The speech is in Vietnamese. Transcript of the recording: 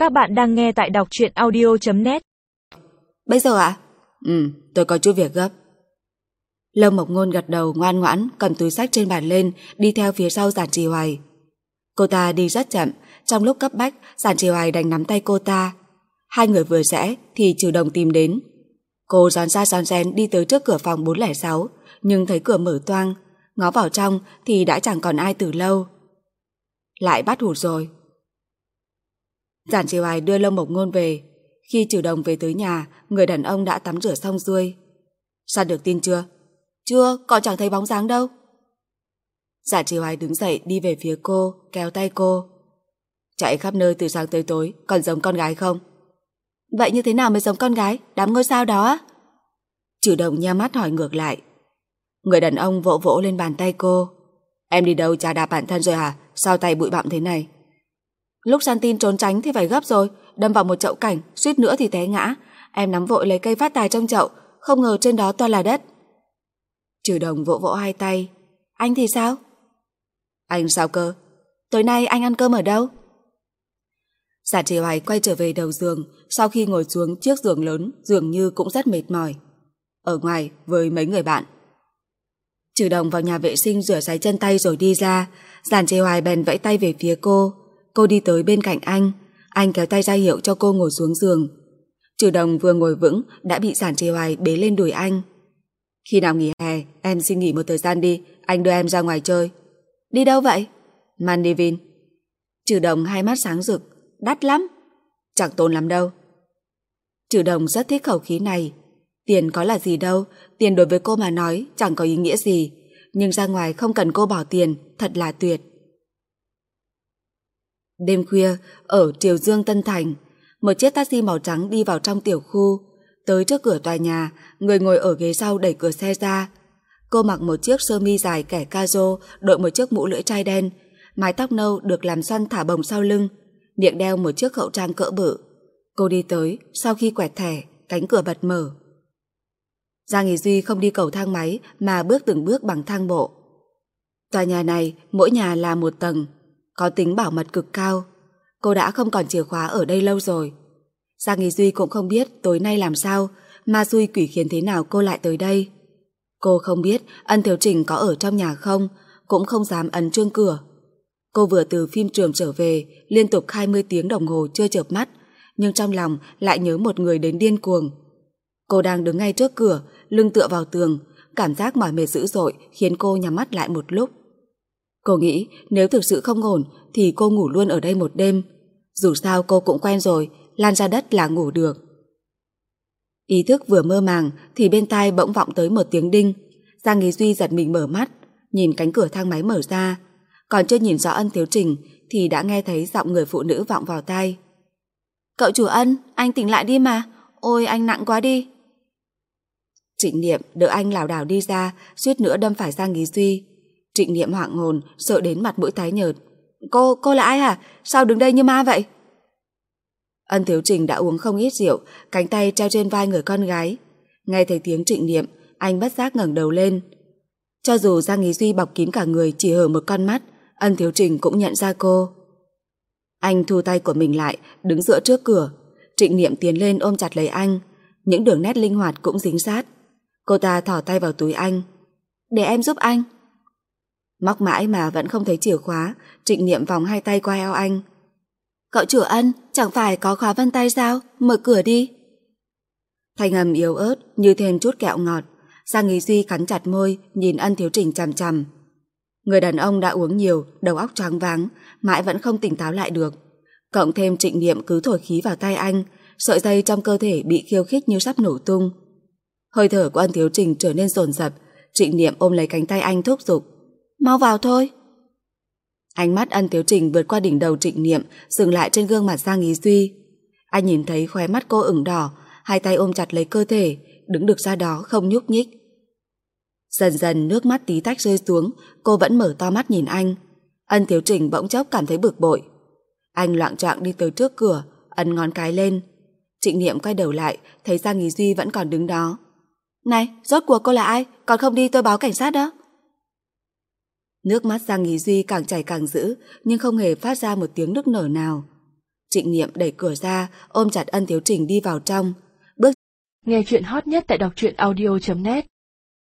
Các bạn đang nghe tại đọc truyện audio.net. Bây giờ ạ? Tôi có chút việc gấp. Lâu Mộc Ngôn gật đầu ngoan ngoãn, cầm túi xách trên bàn lên, đi theo phía sau Giản Trì Hoài. Cô ta đi rất chậm, trong lúc cấp bách, Giản Trì Hoài đành nắm tay cô ta. Hai người vừa rẽ thì Trừ Đồng tìm đến. Cô rón ra rón rén đi tới trước cửa phòng 406, nhưng thấy cửa mở toang, ngó vào trong thì đã chẳng còn ai từ lâu. Lại bắt hụt rồi. Giản Trì Hoài đưa Lâu Mộc Ngôn về. Khi Trừ Đồng về tới nhà, người đàn ông đã tắm rửa xong xuôi. Sao được tin chưa? Chưa, còn chẳng thấy bóng dáng đâu. Giản Trì Hoài đứng dậy đi về phía cô, kéo tay cô. Chạy khắp nơi từ sáng tới tối, còn giống con gái không? Vậy như thế nào mới giống con gái, đám ngôi sao đó á? Trừ Đồng nheo mắt hỏi ngược lại. Người đàn ông vỗ vỗ lên bàn tay cô. Em đi đâu chà đạp bản thân rồi hả? Sao tay bụi bặm thế này? Lúc săn tin trốn tránh thì phải gấp rồi, đâm vào một chậu cảnh, suýt nữa thì té ngã. Em nắm vội lấy cây phát tài trong chậu, không ngờ trên đó toàn là đất. Trừ Đồng vỗ vỗ hai tay. Anh thì sao? Anh sao cơ? Tối nay anh ăn cơm ở đâu? Giản Trì Hoài quay trở về đầu giường, sau khi ngồi xuống chiếc giường lớn, dường như cũng rất mệt mỏi. Ở ngoài với mấy người bạn. Trừ Đồng vào nhà vệ sinh rửa ráy chân tay rồi đi ra. Giản Trì Hoài bèn vẫy tay về phía cô. Cô đi tới bên cạnh anh kéo tay ra hiệu cho cô ngồi xuống giường. Trừ Đồng vừa ngồi vững đã bị Giản Trì Hoài bế lên đùi anh. Khi nào nghỉ hè, em xin nghỉ một thời gian đi, anh đưa em ra ngoài chơi. Đi đâu vậy? Maldives. Trừ Đồng hai mắt sáng rực. Đắt lắm. Chẳng tốn lắm đâu. Trừ Đồng rất thích khẩu khí này. Tiền có là gì đâu, tiền đối với cô mà nói chẳng có ý nghĩa gì, nhưng ra ngoài không cần cô bỏ tiền, thật là tuyệt. Đêm khuya, ở Triều Dương Tân Thành, một chiếc taxi màu trắng đi vào trong tiểu khu. Tới trước cửa tòa nhà, người ngồi ở ghế sau đẩy cửa xe ra. Cô mặc một chiếc sơ mi dài kẻ caro, đội một chiếc mũ lưỡi trai đen, mái tóc nâu được làm xoăn thả bồng sau lưng, miệng đeo một chiếc khẩu trang cỡ bự. Cô đi tới, sau khi quẹt thẻ, cánh cửa bật mở. Giang Ý Duy không đi cầu thang máy mà bước từng bước bằng thang bộ. Tòa nhà này, mỗi nhà là một tầng, có tính bảo mật cực cao. Cô đã không còn chìa khóa ở đây lâu rồi. Giang Ý Duy cũng không biết tối nay làm sao, ma xui quỷ khiến thế nào cô lại tới đây. Cô không biết Ân Thiếu Trình có ở trong nhà không, cũng không dám ấn chuông cửa. Cô vừa từ phim trường trở về, liên tục 20 tiếng đồng hồ chưa chợp mắt, nhưng trong lòng lại nhớ một người đến điên cuồng. Cô đang đứng ngay trước cửa, lưng tựa vào tường, cảm giác mỏi mệt dữ dội khiến cô nhắm mắt lại một lúc. Cô nghĩ nếu thực sự không ổn thì cô ngủ luôn ở đây một đêm. Dù sao cô cũng quen rồi, lan ra đất là ngủ được. Ý thức vừa mơ màng thì bên tai bỗng vọng tới một tiếng đinh. Giang Ý Duy giật mình mở mắt, nhìn cánh cửa thang máy mở ra. Còn chưa nhìn rõ Ân Thiếu Trình thì đã nghe thấy giọng người phụ nữ vọng vào tai. Cậu chủ Ân, anh tỉnh lại đi mà. Ôi anh nặng quá đi. Trịnh Niệm đỡ anh lảo đảo đi ra, suýt nữa đâm phải Giang Ý Duy. Trịnh Niệm hoảng hồn, sợ đến mặt mũi tái nhợt. Cô là ai hả? Sao đứng đây như ma vậy? Ân Thiếu Trình đã uống không ít rượu, cánh tay treo trên vai người con gái. Nghe thấy tiếng Trịnh Niệm, anh bất giác ngẩng đầu lên. Cho dù Giang Ý Duy bọc kín cả người chỉ hở một con mắt, Ân Thiếu Trình cũng nhận ra cô. Anh thu tay của mình lại, đứng dựa trước cửa. Trịnh Niệm tiến lên ôm chặt lấy anh, những đường nét linh hoạt cũng dính sát. Cô ta thò tay vào túi anh. Để em giúp anh. Móc mãi mà vẫn không thấy chìa khóa, Trịnh Niệm vòng hai tay qua eo anh. Cậu chủ Ân, chẳng phải có khóa vân tay sao? Mở cửa đi. Thanh âm yếu ớt như thêm chút kẹo ngọt. Giang Ý Duy cắn chặt môi, nhìn Ân Thiếu Trình chằm chằm. Người đàn ông đã uống nhiều, đầu óc choáng váng, mãi vẫn không tỉnh táo lại được. Cộng thêm Trịnh Niệm cứ thổi khí vào tay anh, sợi dây trong cơ thể bị khiêu khích như sắp nổ tung. Hơi thở của Ân Thiếu Trình trở nên dồn dập. Trịnh Niệm ôm lấy cánh tay anh thúc giục. Mau vào thôi. Ánh mắt Ân Thiếu Trình vượt qua đỉnh đầu Trịnh Niệm, dừng lại trên gương mặt Giang Ý Duy. Anh nhìn thấy khóe mắt cô ửng đỏ, hai tay ôm chặt lấy cơ thể, đứng được ra đó không nhúc nhích. Dần dần nước mắt tí tách rơi xuống, cô vẫn mở to mắt nhìn anh. Ân Thiếu Trình bỗng chốc cảm thấy bực bội. Anh loạng choạng đi tới trước cửa, ấn ngón cái lên. Trịnh Niệm quay đầu lại, thấy Giang Ý Duy vẫn còn đứng đó. Này, rốt cuộc cô là ai? Còn không đi tôi báo cảnh sát đó. Nước mắt Giang Ý Duy càng chảy càng dữ, nhưng không hề phát ra một tiếng nức nở nào. Trịnh Niệm đẩy cửa ra, ôm chặt Ân Thiếu Trình đi vào trong. Bước Nghe chuyện hot nhất tại đọc truyện audio.net